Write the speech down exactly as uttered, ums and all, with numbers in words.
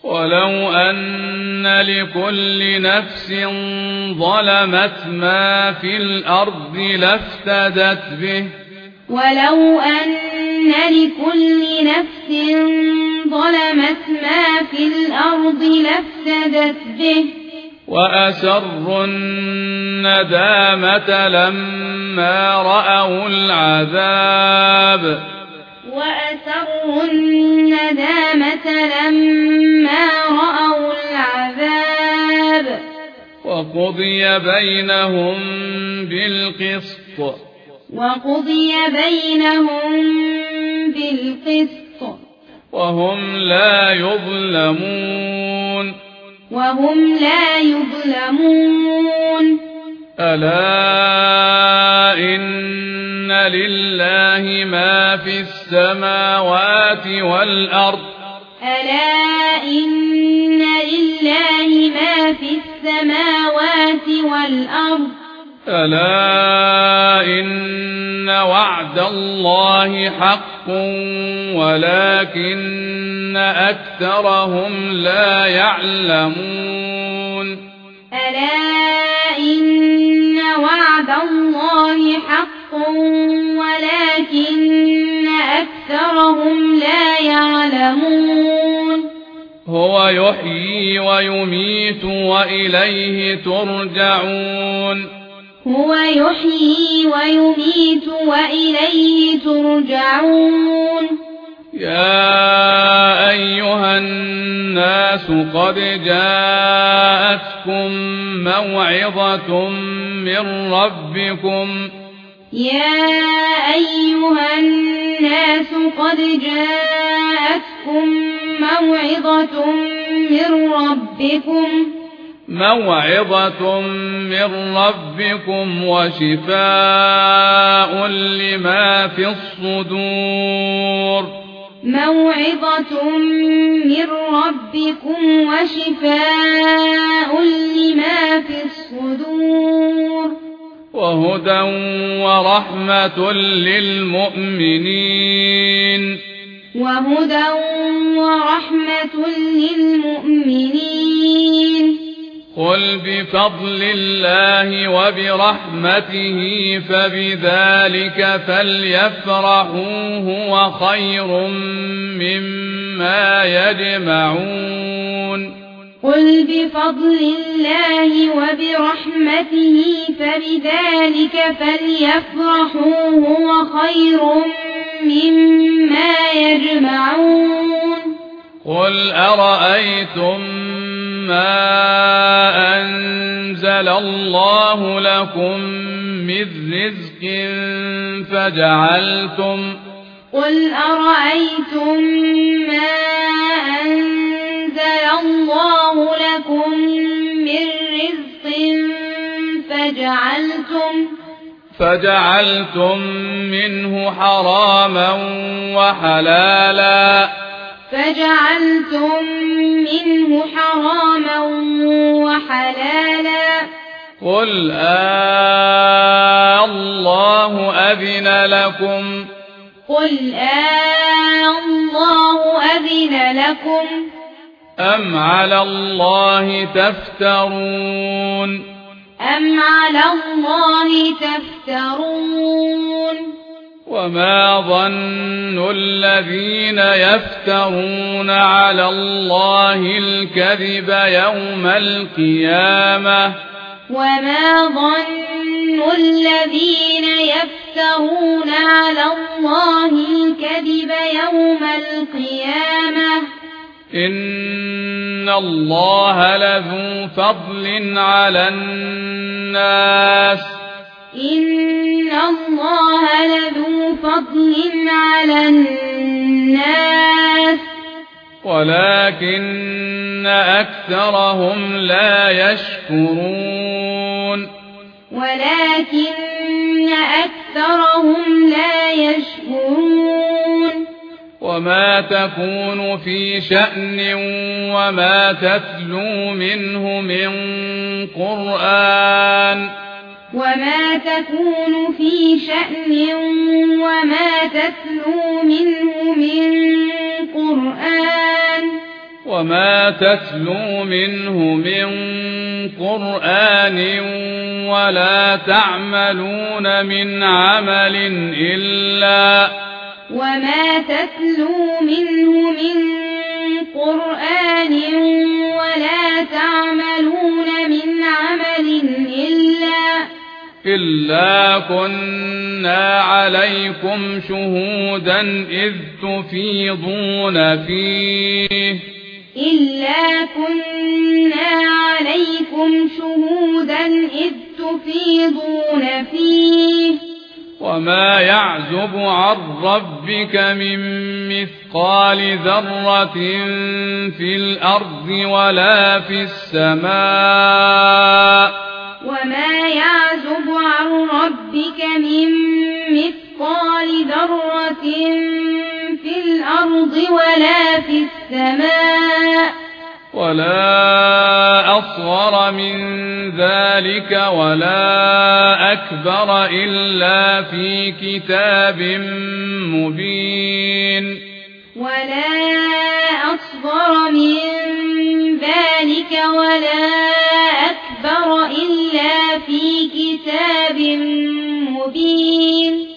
ولو أن لكل نفس ظلمت ما في الأرض لافتدت به ولو أن لكل نفس ظلمت ما في الأرض لافتدت به وأسروا الندامة لما رأوا العذاب وأسروا الندامة لما رأوا العذاب وقضي بينهم بالقسط وقضي بينهم بالقسط وهم لا يظلمون وهم لا يظلمون ألا إن لله ما في السماوات والأرض ألا إن لله ما في السماوات والأرض ألا إن وعد الله حق ولكن أكثرهم لا يعلمون ألا إن وعد الله حق ولكن أكثرهم لا يعلمون هو يحيي ويميت وإليه ترجعون هو يحيي ويميت وإليه ترجعون يا أيها الناس قد جاءتكم موعظة من ربكم يا أيها الناس قد جاءتكم موعظة من ربكم موعظة من ربكم وشفاء لما في الصدور موعظة من ربكم وشفاء لما في الصدور وهدى ورحمة للمؤمنين وهدى ورحمة للمؤمنين قل بفضل الله وبرحمته فبذلك فليفرحوا هو خير مما يجمعون قل بفضل الله وبرحمته فبذلك فليفرحوا هو خير مما يجمعون قل أرأيتم ما أنزل الله لكم من رزق فجعلتم قل أرأيتم ما أنزل الله لكم من رزق فجعلتم فجعلتم منه حراما وحلالا فجعلتم منه حراما وحلالا قل آه الله أذن لكم قل آه الله أذن لكم أم على الله تفترون أم على الله تفترون وما ظن الذين يفترون على الله الكذب يوم القيامة وما ظن الذين يفترون على الله الكذب يوم القيامة إن الله لذو فضل على الناس إن الله لذو فضل على الناس ولكن أكثرهم لا يشكرون ولكن أكثرهم لا يشكرون وما تكون في شأن وما تتلو منه من قرآن وما تكون في شأن وما تتلو منه من قرآن وما تتلو منه من قرآن ولا تعملون من عمل إلا وما تتلو منه من قرآن ولا تعملون من عمل إلا إلا كنا عليكم شهودا إذ تفيضون فيه إلا كنا عليكم شهودا إذ تفيضون فيه وما يعزب عن ربك من مثقال ذرة في الأرض ولا في السماء وما يعزب عن ربك من مثقال ذرة في الأرض ولا في السماء ولا أصغر من ذلك ولا أكبر إلا في كتاب مبين ولا أصغر من ذلك ولا أكبر إلا في كتاب مبين